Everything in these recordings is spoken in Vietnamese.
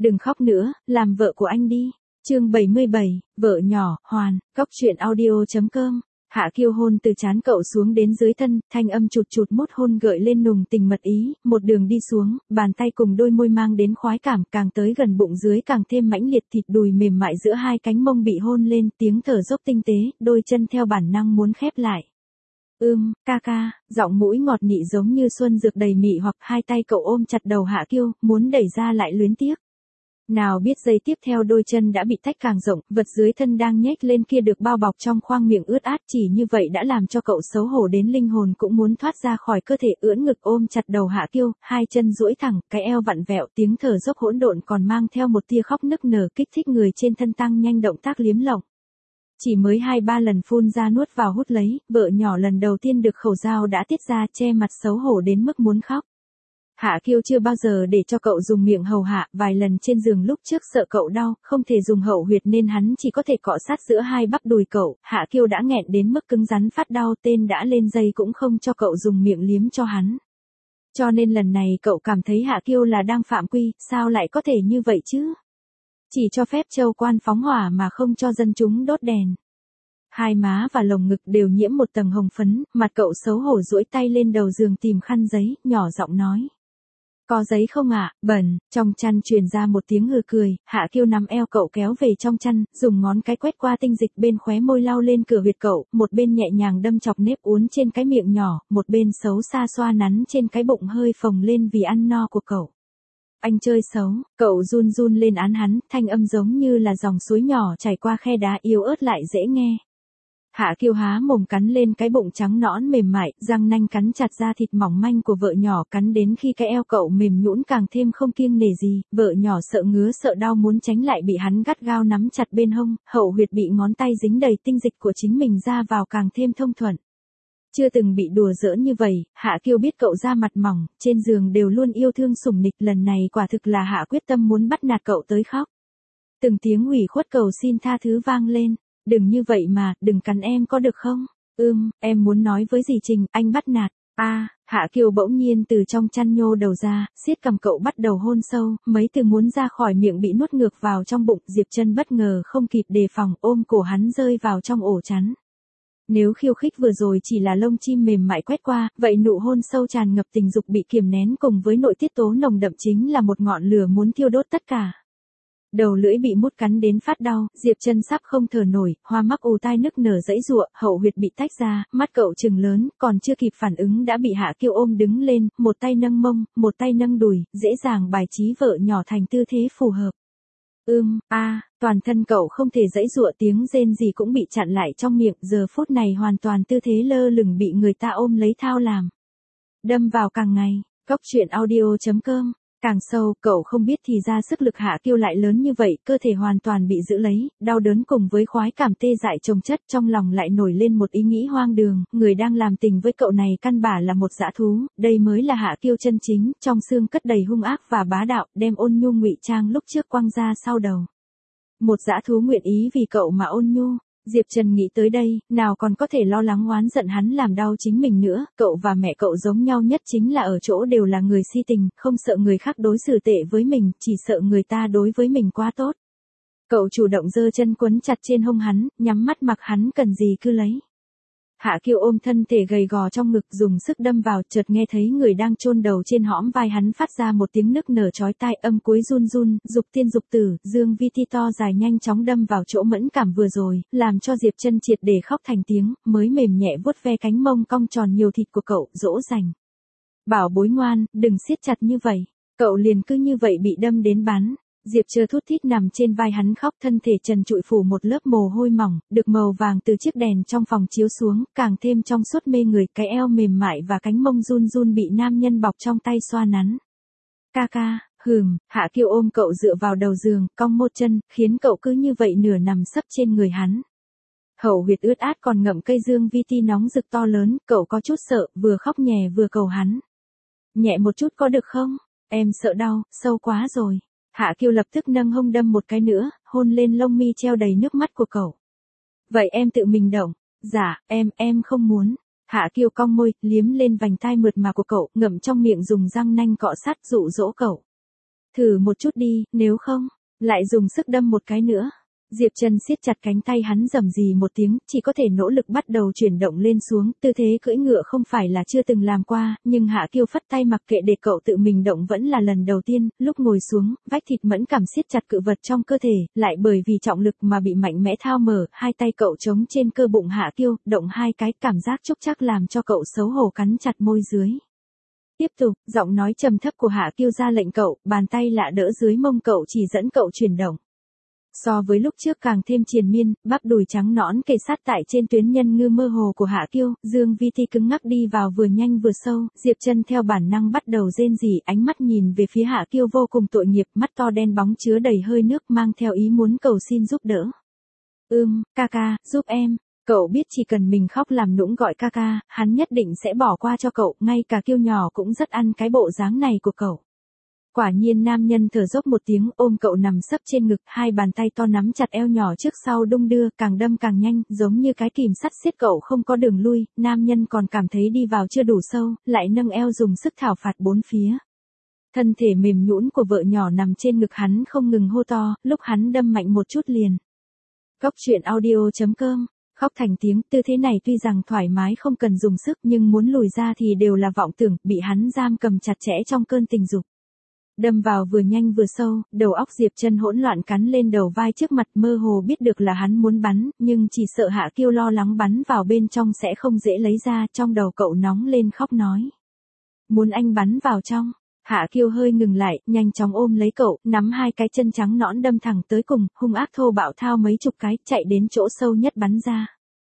Đừng khóc nữa, làm vợ của anh đi. Chương 77, vợ nhỏ, Hoàn, Cóc truyện audio.com. Hạ Kiêu hôn từ trán cậu xuống đến dưới thân, thanh âm chụt chụt mút hôn gợi lên nùng tình mật ý, một đường đi xuống, bàn tay cùng đôi môi mang đến khoái cảm, càng tới gần bụng dưới càng thêm mãnh liệt, thịt đùi mềm mại giữa hai cánh mông bị hôn lên, tiếng thở dốc tinh tế, đôi chân theo bản năng muốn khép lại. Ca ca, giọng mũi ngọt nị giống như xuân dược đầy mị hoặc hai tay cậu ôm chặt đầu Hạ Kiêu, muốn đẩy ra lại luyến tiếc. Nào biết giây tiếp theo đôi chân đã bị tách càng rộng, vật dưới thân đang nhếch lên kia được bao bọc trong khoang miệng ướt át, chỉ như vậy đã làm cho cậu xấu hổ đến linh hồn cũng muốn thoát ra khỏi cơ thể, ưỡn ngực ôm chặt đầu Hạ Kiêu, hai chân duỗi thẳng, cái eo vặn vẹo, tiếng thở dốc hỗn độn còn mang theo một tia khóc nức nở, kích thích người trên thân tăng nhanh động tác liếm lỏng. Chỉ mới 2-3 lần phun ra nuốt vào hút lấy, vợ nhỏ lần đầu tiên được khẩu dao đã tiết ra, che mặt xấu hổ đến mức muốn khóc. Hạ Kiêu chưa bao giờ để cho cậu dùng miệng hầu hạ, vài lần trên giường lúc trước sợ cậu đau, không thể dùng hậu huyệt nên hắn chỉ có thể cọ sát giữa hai bắp đùi cậu, Hạ Kiêu đã nghẹn đến mức cứng rắn phát đau, tên đã lên dây cũng không cho cậu dùng miệng liếm cho hắn. Cho nên lần này cậu cảm thấy Hạ Kiêu là đang phạm quy, sao lại có thể như vậy chứ? Chỉ cho phép châu quan phóng hỏa mà không cho dân chúng đốt đèn. Hai má và lồng ngực đều nhiễm một tầng hồng phấn, mặt cậu xấu hổ duỗi tay lên đầu giường tìm khăn giấy, nhỏ giọng nói. Có giấy không ạ? Bẩn. Trong chăn truyền ra một tiếng hừ cười, Hạ Kiêu nắm eo cậu kéo về trong chăn, dùng ngón cái quét qua tinh dịch bên khóe môi lau lên cửa huyệt cậu, một bên nhẹ nhàng đâm chọc nếp uốn trên cái miệng nhỏ, một bên xấu xa xoa nắn trên cái bụng hơi phồng lên vì ăn no của cậu. Anh chơi xấu, cậu run run lên án hắn, thanh âm giống như là dòng suối nhỏ chảy qua khe đá yếu ớt lại dễ nghe. Hạ Kiêu há mồm cắn lên cái bụng trắng nõn mềm mại, răng nanh cắn chặt da thịt mỏng manh của vợ nhỏ, cắn đến khi cái eo cậu mềm nhũn càng thêm không kiêng nể gì, vợ nhỏ sợ ngứa sợ đau muốn tránh lại bị hắn gắt gao nắm chặt bên hông, hậu huyệt bị ngón tay dính đầy tinh dịch của chính mình ra vào càng thêm thông thuận. Chưa từng bị đùa giỡn như vậy, Hạ Kiêu biết cậu da mặt mỏng, trên giường đều luôn yêu thương sủng nịch, lần này quả thực là Hạ quyết tâm muốn bắt nạt cậu tới khóc. Từng tiếng ủy khuất cầu xin tha thứ vang lên. Đừng như vậy mà, đừng cắn em có được không? Em muốn nói với dì Trình, anh bắt nạt. Hạ Kiêu bỗng nhiên từ trong chăn nhô đầu ra, siết cầm cậu bắt đầu hôn sâu, mấy từ muốn ra khỏi miệng bị nuốt ngược vào trong bụng, Diệp Trân bất ngờ không kịp đề phòng, ôm cổ hắn rơi vào trong ổ chắn. Nếu khiêu khích vừa rồi chỉ là lông chim mềm mại quét qua, vậy nụ hôn sâu tràn ngập tình dục bị kiềm nén cùng với nội tiết tố nồng đậm chính là một ngọn lửa muốn thiêu đốt tất cả. Đầu lưỡi bị mút cắn đến phát đau, Diệp Trân sắp không thở nổi, hoa mắc ù tai nức nở giãy giụa, hậu huyệt bị tách ra, mắt cậu trừng lớn, còn chưa kịp phản ứng đã bị Hạ Kiêu ôm đứng lên, một tay nâng mông, một tay nâng đùi, dễ dàng bài trí vợ nhỏ thành tư thế phù hợp. Toàn thân cậu không thể giãy giụa, tiếng rên gì cũng bị chặn lại trong miệng, giờ phút này hoàn toàn tư thế lơ lửng bị người ta ôm lấy thao làm. Đâm vào càng ngày, Cóc truyện audio.com. Càng sâu, cậu không biết thì ra sức lực Hạ Kiêu lại lớn như vậy, cơ thể hoàn toàn bị giữ lấy, đau đớn cùng với khoái cảm tê dại chồng chất, trong lòng lại nổi lên một ý nghĩ hoang đường, người đang làm tình với cậu này căn bản là một dã thú, đây mới là Hạ Kiêu chân chính, trong xương cất đầy hung ác và bá đạo, đem ôn nhu ngụy trang lúc trước quăng ra sau đầu. Một dã thú nguyện ý vì cậu mà ôn nhu. Diệp Trần nghĩ tới đây, nào còn có thể lo lắng oán giận hắn làm đau chính mình nữa, cậu và mẹ cậu giống nhau nhất chính là ở chỗ đều là người si tình, không sợ người khác đối xử tệ với mình, chỉ sợ người ta đối với mình quá tốt. Cậu chủ động giơ chân quấn chặt trên hông hắn, nhắm mắt mặc hắn cần gì cứ lấy. Hạ Kiêu ôm thân thể gầy gò trong ngực dùng sức đâm vào, chợt nghe thấy người đang chôn đầu trên hõm vai hắn phát ra một tiếng nức nở chói tai, âm cuối run run, dục tiên dục tử, dương vi ti to dài nhanh chóng đâm vào chỗ mẫn cảm vừa rồi, làm cho Diệp Trân triệt để khóc thành tiếng, mới mềm nhẹ vuốt ve cánh mông cong tròn nhiều thịt của cậu, dỗ dành. Bảo bối ngoan, đừng siết chặt như vậy, cậu liền cứ như vậy bị đâm đến bắn. Diệp Trơ thút thít nằm trên vai hắn khóc, thân thể trần trụi phủ một lớp mồ hôi mỏng, được màu vàng từ chiếc đèn trong phòng chiếu xuống, càng thêm trong suốt mê người, cái eo mềm mại và cánh mông run run bị nam nhân bọc trong tay xoa nắn. Ca, Hạ Kiêu ôm cậu dựa vào đầu giường, cong một chân, khiến cậu cứ như vậy nửa nằm sấp trên người hắn. Hậu huyệt ướt át còn ngậm cây dương vi ti nóng rực to lớn, cậu có chút sợ, vừa khóc nhè vừa cầu hắn. Nhẹ một chút có được không? Em sợ đau, sâu quá rồi. Hạ Kiêu lập tức nâng hông đâm một cái nữa, hôn lên lông mi treo đầy nước mắt của cậu. Vậy em tự mình động. Dạ, em không muốn. Hạ Kiêu cong môi, liếm lên vành tai mượt mà của cậu, ngậm trong miệng dùng răng nanh cọ sát dụ dỗ cậu. Thử một chút đi, nếu không, lại dùng sức đâm một cái nữa. Diệp Trần siết chặt cánh tay hắn rầm rì một tiếng, chỉ có thể nỗ lực bắt đầu chuyển động lên xuống, tư thế cưỡi ngựa không phải là chưa từng làm qua, nhưng Hạ Kiêu phất tay mặc kệ để cậu tự mình động vẫn là lần đầu tiên, lúc ngồi xuống, vách thịt mẫn cảm siết chặt cự vật trong cơ thể, lại bởi vì trọng lực mà bị mạnh mẽ thao mở, hai tay cậu chống trên cơ bụng Hạ Kiêu, động hai cái, cảm giác chúc chắc làm cho cậu xấu hổ cắn chặt môi dưới. Tiếp tục, giọng nói trầm thấp của Hạ Kiêu ra lệnh cậu, bàn tay lạ đỡ dưới mông cậu chỉ dẫn cậu chuyển động. So với lúc trước càng thêm triền miên, bắp đùi trắng nõn kề sát tại trên tuyến nhân ngư mơ hồ của Hạ Kiêu, Dương Vi Thi cứng ngắc đi vào vừa nhanh vừa sâu, Diệp Trần theo bản năng bắt đầu rên rỉ, ánh mắt nhìn về phía Hạ Kiêu vô cùng tội nghiệp, mắt to đen bóng chứa đầy hơi nước mang theo ý muốn cầu xin giúp đỡ. Ca ca, giúp em. Cậu biết chỉ cần mình khóc làm nũng gọi ca ca, hắn nhất định sẽ bỏ qua cho cậu, ngay cả Kiêu nhỏ cũng rất ăn cái bộ dáng này của cậu. Quả nhiên nam nhân thở dốc một tiếng ôm cậu nằm sấp trên ngực, hai bàn tay to nắm chặt eo nhỏ trước sau đung đưa, càng đâm càng nhanh, giống như cái kìm sắt siết cậu không có đường lui, nam nhân còn cảm thấy đi vào chưa đủ sâu, lại nâng eo dùng sức thảo phạt bốn phía. Thân thể mềm nhũn của vợ nhỏ nằm trên ngực hắn không ngừng hô to, lúc hắn đâm mạnh một chút liền. Góc truyện audio.com Khóc thành tiếng, tư thế này tuy rằng thoải mái không cần dùng sức nhưng muốn lùi ra thì đều là vọng tưởng, bị hắn giam cầm chặt chẽ trong cơn tình dục. Đâm vào vừa nhanh vừa sâu, đầu óc Diệp Trần hỗn loạn cắn lên đầu vai trước mặt, mơ hồ biết được là hắn muốn bắn, nhưng chỉ sợ Hạ Kiêu lo lắng bắn vào bên trong sẽ không dễ lấy ra, trong đầu cậu nóng lên khóc nói. Muốn anh bắn vào trong. Hạ Kiêu hơi ngừng lại, nhanh chóng ôm lấy cậu, nắm hai cái chân trắng nõn đâm thẳng tới cùng, hung ác thô bạo thao mấy chục cái, chạy đến chỗ sâu nhất bắn ra.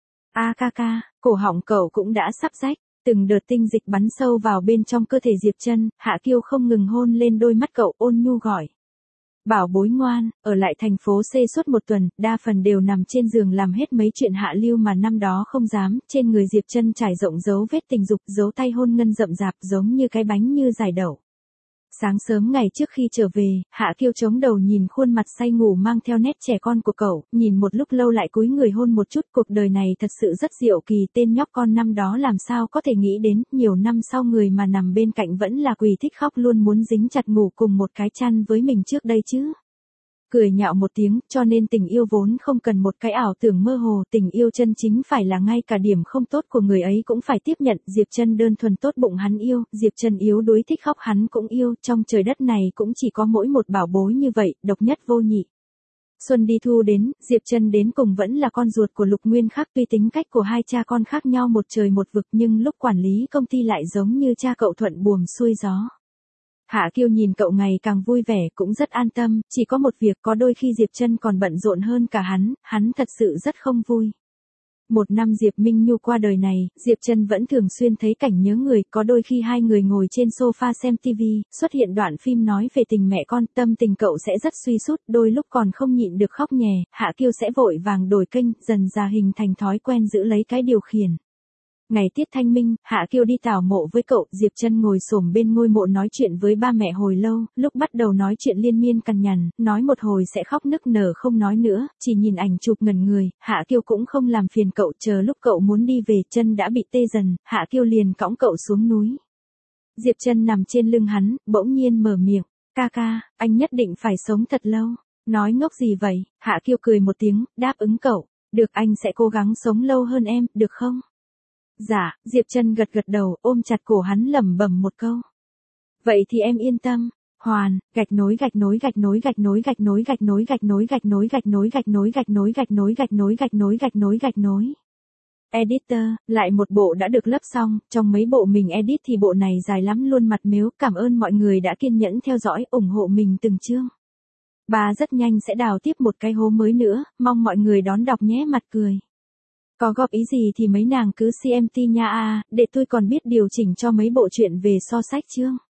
Ca ca, cổ họng cậu cũng đã sắp rách. Từng đợt tinh dịch bắn sâu vào bên trong cơ thể Diệp Trần, Hạ Kiêu không ngừng hôn lên đôi mắt cậu, ôn nhu gọi. Bảo bối ngoan, ở lại thành phố C suốt một tuần, đa phần đều nằm trên giường làm hết mấy chuyện hạ lưu mà năm đó không dám, trên người Diệp Trần trải rộng dấu vết tình dục, dấu tay hôn ngân rậm rạp giống như cái bánh như giải đậu. Sáng sớm ngày trước khi trở về, Hạ Kiêu chống đầu nhìn khuôn mặt say ngủ mang theo nét trẻ con của cậu, nhìn một lúc lâu lại cúi người hôn một chút, cuộc đời này thật sự rất diệu kỳ, tên nhóc con năm đó làm sao có thể nghĩ đến, nhiều năm sau người mà nằm bên cạnh vẫn là quỳ thích khóc luôn muốn dính chặt ngủ cùng một cái chăn với mình trước đây chứ. Cười nhạo một tiếng, cho nên tình yêu vốn không cần một cái ảo tưởng mơ hồ, tình yêu chân chính phải là ngay cả điểm không tốt của người ấy cũng phải tiếp nhận, Diệp Trần đơn thuần tốt bụng hắn yêu, Diệp Trần yếu đuối thích khóc hắn cũng yêu, trong trời đất này cũng chỉ có mỗi một bảo bối như vậy, độc nhất vô nhị. Xuân đi thu đến, Diệp Trần đến cùng vẫn là con ruột của Lục Nguyên Khắc, tuy tính cách của hai cha con khác nhau một trời một vực nhưng lúc quản lý công ty lại giống như cha cậu thuận buồm xuôi gió. Hạ Kiêu nhìn cậu ngày càng vui vẻ cũng rất an tâm, chỉ có một việc có đôi khi Diệp Trần còn bận rộn hơn cả hắn thật sự rất không vui. Một năm Diệp Minh Nhu qua đời này, Diệp Trần vẫn thường xuyên thấy cảnh nhớ người, có đôi khi hai người ngồi trên sofa xem TV, xuất hiện đoạn phim nói về tình mẹ con, tâm tình cậu sẽ rất suy sút, đôi lúc còn không nhịn được khóc nhè, Hạ Kiêu sẽ vội vàng đổi kênh, dần dà hình thành thói quen giữ lấy cái điều khiển. Ngày tiết thanh minh, Hạ Kiêu đi tảo mộ với cậu, Diệp Trần ngồi xổm bên ngôi mộ nói chuyện với ba mẹ hồi lâu, lúc bắt đầu nói chuyện liên miên cằn nhằn, nói một hồi sẽ khóc nức nở không nói nữa, chỉ nhìn ảnh chụp ngẩn người, Hạ Kiêu cũng không làm phiền cậu, chờ lúc cậu muốn đi về, chân đã bị tê dần, Hạ Kiêu liền cõng cậu xuống núi. Diệp Trần nằm trên lưng hắn, bỗng nhiên mở miệng, ca, anh nhất định phải sống thật lâu. Nói ngốc gì vậy? Hạ Kiêu cười một tiếng, đáp ứng cậu, được anh sẽ cố gắng sống lâu hơn em, được không? Dạ, Diệp Trần gật đầu, ôm chặt cổ hắn lẩm bẩm một câu. Vậy thì em yên tâm. Hoàn, gạch nối. Editor, lại một bộ đã được lấp xong, trong mấy bộ mình edit thì bộ này dài lắm luôn mặt mếu, cảm ơn mọi người đã kiên nhẫn theo dõi, ủng hộ mình từng chương. Bà rất nhanh sẽ đào tiếp một cái hố mới nữa, mong mọi người đón đọc nhé, mặt cười. Có góp ý gì thì mấy nàng cứ CMT nha để tôi còn biết điều chỉnh cho mấy bộ truyện về so sách chương.